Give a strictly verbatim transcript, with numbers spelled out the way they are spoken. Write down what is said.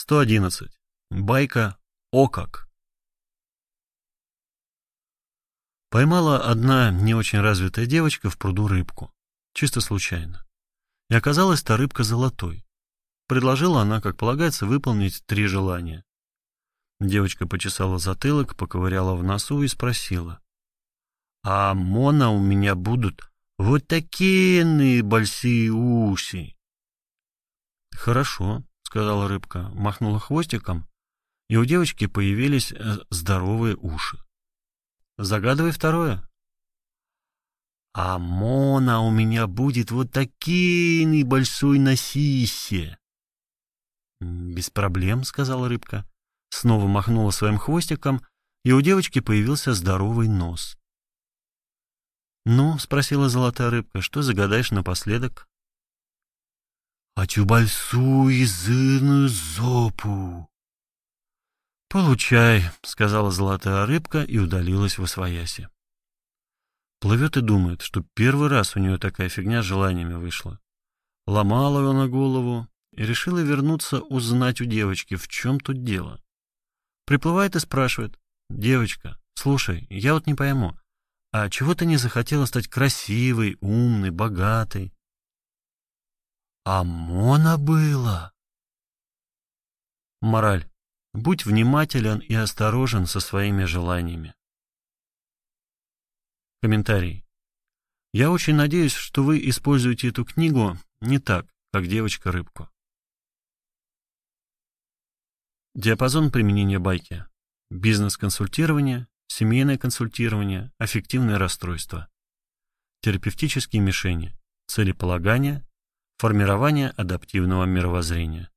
сто одиннадцать. Байка «О как». Поймала одна не очень развитая девочка в пруду рыбку, чисто случайно. И оказалась та рыбка золотой. Предложила она, как полагается, выполнить три желания. Девочка почесала затылок, поковыряла в носу и спросила: «А мона у меня будут вот такие большие уши?» «Хорошо», — сказала рыбка, махнула хвостиком, и у девочки появились здоровые уши. «Загадывай второе». «А мона у меня будет вот такие большой носище». «Без проблем», — сказала рыбка, снова махнула своим хвостиком, и у девочки появился здоровый нос. «Ну, — спросила золотая рыбка, — что загадаешь напоследок?» «Хочу большую жирную зопу». «Получай», — сказала золотая рыбка и удалилась восвояси. Плывет и думает, что первый раз у нее такая фигня с желаниями вышла. Ломала она голову и решила вернуться узнать у девочки, в чем тут дело. Приплывает и спрашивает: «Девочка, слушай, я вот не пойму, а чего ты не захотела стать красивой, умной, богатой?» «А мона было». Мораль: будь внимателен и осторожен со своими желаниями. Комментарий. Я очень надеюсь, что вы используете эту книгу не так, как девочка-рыбку. Диапазон применения байки: бизнес-консультирование, семейное консультирование, аффективное расстройство, терапевтические мишени, целеполагание, формирование адаптивного мировоззрения.